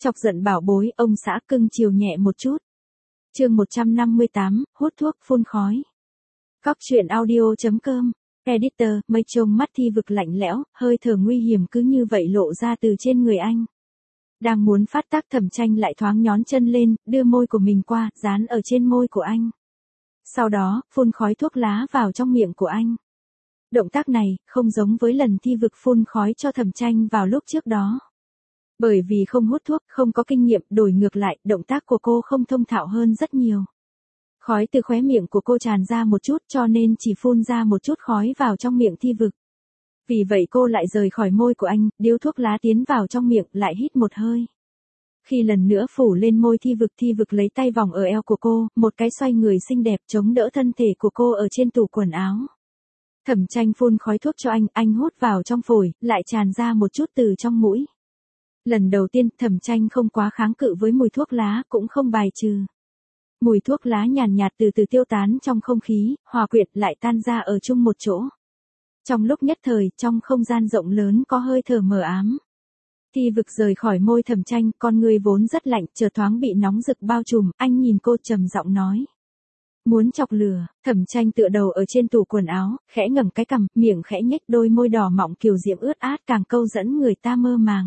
Chọc giận bảo bối, ông xã cưng chiều nhẹ một chút. Chương 158, hút thuốc phun khói. Cóc truyện audio.com. Editor, mây trông mắt Thi Vực lạnh lẽo, hơi thở nguy hiểm cứ như vậy lộ ra từ trên người anh. Đang muốn phát tác, Thẩm Tranh lại thoáng nhón chân lên, đưa môi của mình qua, dán ở trên môi của anh. Sau đó, phun khói thuốc lá vào trong miệng của anh. Động tác này, không giống với lần Thi Vực phun khói cho Thẩm Tranh vào lúc trước đó. Bởi vì không hút thuốc, không có kinh nghiệm, đổi ngược lại, động tác của cô không thông thạo hơn rất nhiều. Khói từ khóe miệng của cô tràn ra một chút cho nên chỉ phun ra một chút khói vào trong miệng Thi Vực. Vì vậy cô lại rời khỏi môi của anh, điếu thuốc lá tiến vào trong miệng, lại hít một hơi. Khi lần nữa phủ lên môi Thi Vực lấy tay vòng ở eo của cô, một cái xoay người xinh đẹp chống đỡ thân thể của cô ở trên tủ quần áo. Thẩm Tranh phun khói thuốc cho anh hút vào trong phổi, lại tràn ra một chút từ trong mũi. Lần đầu tiên, Thẩm Tranh không quá kháng cự với mùi thuốc lá, cũng không bài trừ. Mùi thuốc lá nhàn nhạt từ từ tiêu tán trong không khí, hòa quyện lại tan ra ở chung một chỗ. Trong lúc nhất thời, trong không gian rộng lớn có hơi thở mờ ám. Thi Vực rời khỏi môi Thẩm Tranh, con người vốn rất lạnh, chợt thoáng bị nóng rực bao trùm, anh nhìn cô trầm giọng nói. Muốn chọc lửa, Thẩm Tranh tựa đầu ở trên tủ quần áo, khẽ ngẩng cái cằm, miệng khẽ nhếch, đôi môi đỏ mọng kiều diễm ướt át càng câu dẫn người ta mơ màng.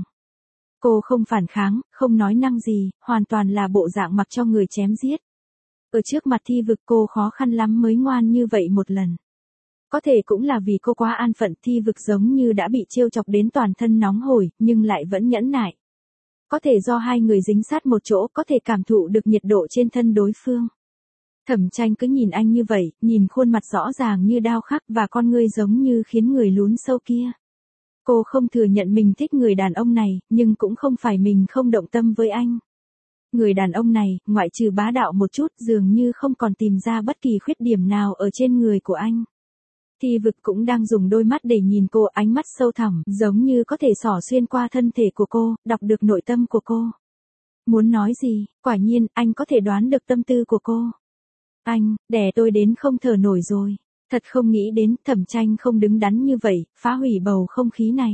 Cô không phản kháng, không nói năng gì, hoàn toàn là bộ dạng mặc cho người chém giết. Ở trước mặt Thi Vực cô khó khăn lắm mới ngoan như vậy một lần. Có thể cũng là vì cô quá an phận, Thi Vực giống như đã bị trêu chọc đến toàn thân nóng hổi, nhưng lại vẫn nhẫn nại. Có thể do hai người dính sát một chỗ, có thể cảm thụ được nhiệt độ trên thân đối phương. Thẩm Tranh cứ nhìn anh như vậy, nhìn khuôn mặt rõ ràng như đao khắc và con ngươi giống như khiến người lún sâu kia. Cô không thừa nhận mình thích người đàn ông này, nhưng cũng không phải mình không động tâm với anh. Người đàn ông này, ngoại trừ bá đạo một chút, dường như không còn tìm ra bất kỳ khuyết điểm nào ở trên người của anh. Thi Vực cũng đang dùng đôi mắt để nhìn cô, ánh mắt sâu thẳm, giống như có thể xỏ xuyên qua thân thể của cô, đọc được nội tâm của cô. Muốn nói gì, quả nhiên, anh có thể đoán được tâm tư của cô. Anh, đè tôi đến không thở nổi rồi. Thật không nghĩ đến, Thẩm Tranh không đứng đắn như vậy, phá hủy bầu không khí này.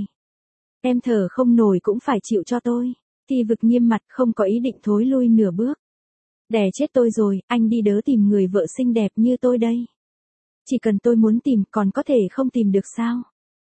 Em thở không nổi cũng phải chịu cho tôi. Thi Vực nghiêm mặt, không có ý định thối lui nửa bước. Đè chết tôi rồi, anh đi đỡ tìm người vợ xinh đẹp như tôi đây. Chỉ cần tôi muốn tìm, còn có thể không tìm được sao?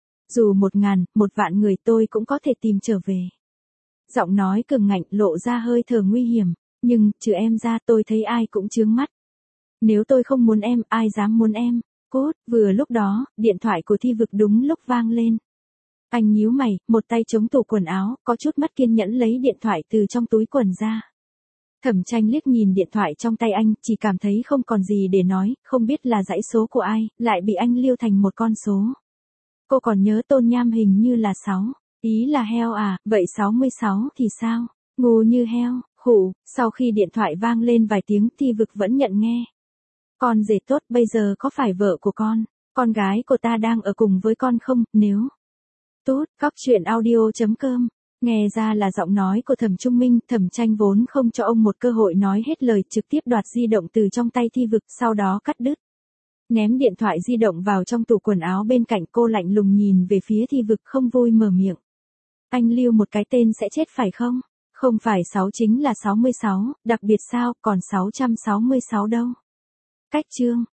Dù 1.000, 1.000.000 người tôi cũng có thể tìm trở về. Giọng nói cường ngạnh lộ ra hơi thở nguy hiểm, nhưng, trừ em ra tôi thấy ai cũng chướng mắt. Nếu tôi không muốn em, ai dám muốn em? Cốt, vừa lúc đó, điện thoại của Thi Vực đúng lúc vang lên. Anh nhíu mày, một tay chống tủ quần áo, có chút mất kiên nhẫn lấy điện thoại từ trong túi quần ra. Thẩm Tranh liếc nhìn điện thoại trong tay anh, chỉ cảm thấy không còn gì để nói, không biết là dãy số của ai, lại bị anh liêu thành một con số. Cô còn nhớ Tôn Nham hình như là 6, ý là heo à, vậy 66 thì sao? Ngu như heo, khụ, sau khi điện thoại vang lên vài tiếng Thi Vực vẫn nhận nghe. Con rể tốt, bây giờ có phải vợ của con gái của ta đang ở cùng với con không, nếu... Tốt, Cóc truyện audio.com. Nghe ra là giọng nói của Thẩm Trung Minh, Thẩm Tranh vốn không cho ông một cơ hội nói hết lời, trực tiếp đoạt di động từ trong tay Thi Vực, sau đó cắt đứt. Ném điện thoại di động vào trong tủ quần áo bên cạnh, cô lạnh lùng nhìn về phía Thi Vực không vui mở miệng. Anh lưu một cái tên sẽ chết phải không? Không phải 6 chính là 66, đặc biệt sao, còn 666 đâu. Cách chương.